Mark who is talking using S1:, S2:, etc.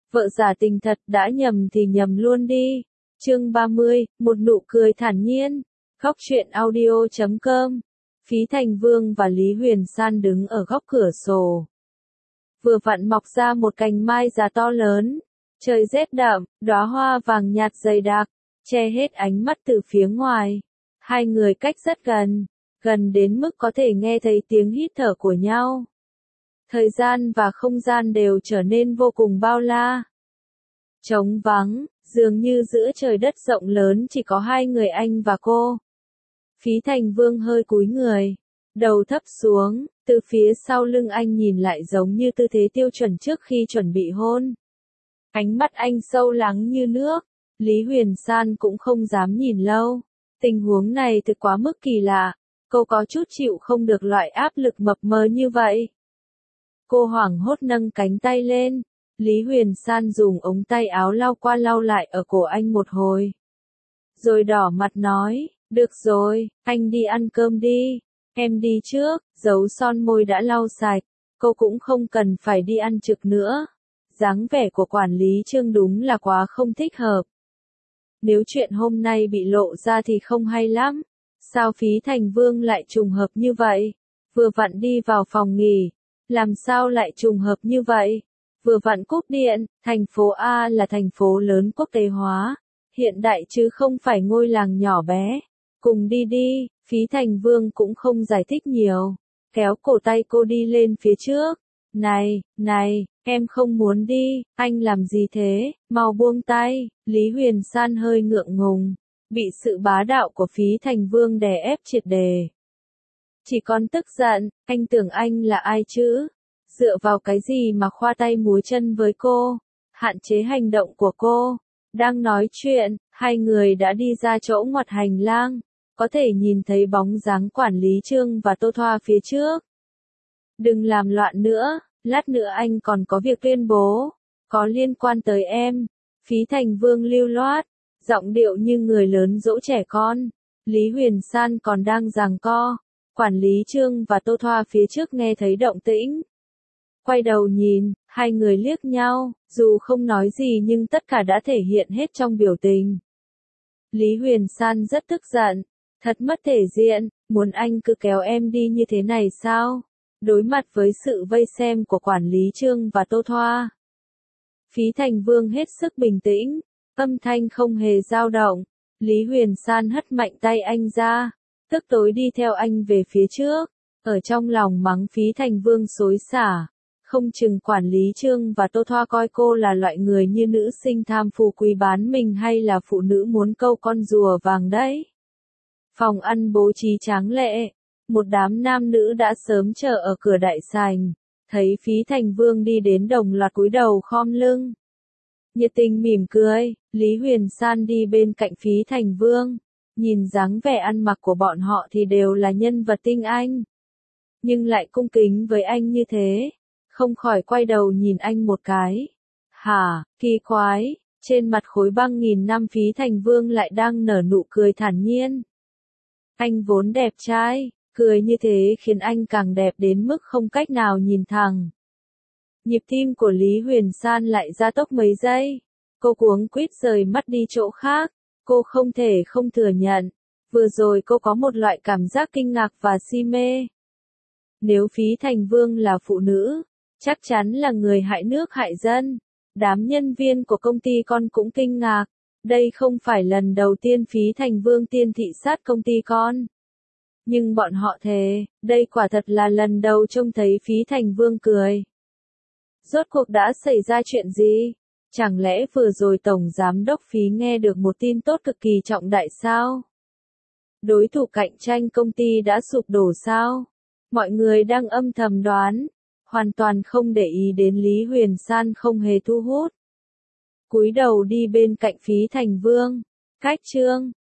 S1: Vợ giả tình thật, đã nhầm thì nhầm luôn đi. Chương 30, một nụ cười thản nhiên. Góc truyện audio.com. Phí Thành Vương và Lý Huyền San đứng ở góc cửa sổ. Vừa vặn mọc ra một cành mai già to lớn. Trời rét đậm, đóa hoa vàng nhạt dày đặc, che hết ánh mắt từ phía ngoài. Hai người cách rất gần, gần đến mức có thể nghe thấy tiếng hít thở của nhau. Thời gian và không gian đều trở nên vô cùng bao la. Trống vắng, dường như giữa trời đất rộng lớn chỉ có hai người anh và cô. Phí Thành Vương hơi cúi người, đầu thấp xuống, từ phía sau lưng anh nhìn lại giống như tư thế tiêu chuẩn trước khi chuẩn bị hôn. Ánh mắt anh sâu lắng như nước, Lý Huyền San cũng không dám nhìn lâu. Tình huống này thực quá mức kỳ lạ, cô có chút chịu không được loại áp lực mập mờ như vậy. Cô hoảng hốt nâng cánh tay lên, Lý Huyền San dùng ống tay áo lau qua lau lại ở cổ anh một hồi. Rồi đỏ mặt nói, được rồi, anh đi ăn cơm đi, em đi trước, dấu son môi đã lau sạch, cô cũng không cần phải đi ăn trực nữa. Dáng vẻ của quản lý Trương đúng là quá không thích hợp. Nếu chuyện hôm nay bị lộ ra thì không hay lắm. Sao Phí Thành Vương lại trùng hợp như vậy? Vừa vặn đi vào phòng nghỉ. Làm sao lại trùng hợp như vậy? Vừa vặn cúp điện, thành phố A là thành phố lớn quốc tế hóa, hiện đại chứ không phải ngôi làng nhỏ bé. Cùng đi đi, Phí Thành Vương cũng không giải thích nhiều. Kéo cổ tay cô đi lên phía trước. Này, em không muốn đi, anh làm gì thế, mau buông tay. Lý Huyền San hơi ngượng ngùng, bị sự bá đạo của Phí Thành Vương đè ép triệt đề. Chỉ còn tức giận, anh tưởng anh là ai chứ? Dựa vào cái gì mà khoa tay múa chân với cô? Hạn chế hành động của cô. Đang nói chuyện, hai người đã đi ra chỗ ngoặt hành lang, có thể nhìn thấy bóng dáng quản lý Trương và Tô Thoa phía trước. Đừng làm loạn nữa, lát nữa anh còn có việc tuyên bố, có liên quan tới em. Phí Thành Vương lưu loát, giọng điệu như người lớn dỗ trẻ con. Lý Huyền San còn đang giằng co. Quản lý Trương và Tô Thoa phía trước nghe thấy động tĩnh. Quay đầu nhìn, hai người liếc nhau, dù không nói gì nhưng tất cả đã thể hiện hết trong biểu tình. Lý Huyền San rất tức giận, thật mất thể diện, muốn anh cứ kéo em đi như thế này sao? Đối mặt với sự vây xem của quản lý Trương và Tô Thoa. Phí Thành Vương hết sức bình tĩnh, âm thanh không hề dao động. Lý Huyền San hất mạnh tay anh ra, tức tối đi theo anh về phía trước, ở trong lòng mắng Phí Thành Vương xối xả. Không chừng quản lý Trương và Tô Thoa coi cô là loại người như nữ sinh tham phú quý bán mình hay là phụ nữ muốn câu con rùa vàng đấy. Phòng ăn bố trí tráng lệ, một đám nam nữ đã sớm chờ ở cửa đại sảnh, thấy Phí Thành Vương đi đến đồng loạt cúi đầu khom lưng. Nhiệt tình mỉm cười, Lý Huyền San đi bên cạnh Phí Thành Vương, nhìn dáng vẻ ăn mặc của bọn họ thì đều là nhân vật tinh anh. Nhưng lại cung kính với anh như thế, không khỏi quay đầu nhìn anh một cái. Hả, kỳ quái, trên mặt khối băng nghìn năm Phí Thành Vương lại đang nở nụ cười thản nhiên. Anh vốn đẹp trai, cười như thế khiến anh càng đẹp đến mức không cách nào nhìn thẳng. Nhịp tim của Lý Huyền San lại gia tốc mấy giây. Cô cuống quýt rời mắt đi chỗ khác. Cô không thể không thừa nhận. Vừa rồi cô có một loại cảm giác kinh ngạc và si mê. Nếu Phí Thành Vương là phụ nữ, chắc chắn là người hại nước hại dân. Đám nhân viên của công ty con cũng kinh ngạc. Đây không phải lần đầu tiên Phí Thành Vương tiên thị sát công ty con. Nhưng bọn họ thề, đây quả thật là lần đầu trông thấy Phí Thành Vương cười. Rốt cuộc đã xảy ra chuyện gì? Chẳng lẽ vừa rồi Tổng Giám đốc Phí nghe được một tin tốt cực kỳ trọng đại sao? Đối thủ cạnh tranh công ty đã sụp đổ sao? Mọi người đang âm thầm đoán, hoàn toàn không để ý đến Lý Huyền San không hề thu hút. Cúi đầu đi bên cạnh Phí Thành Vương, cách Trương,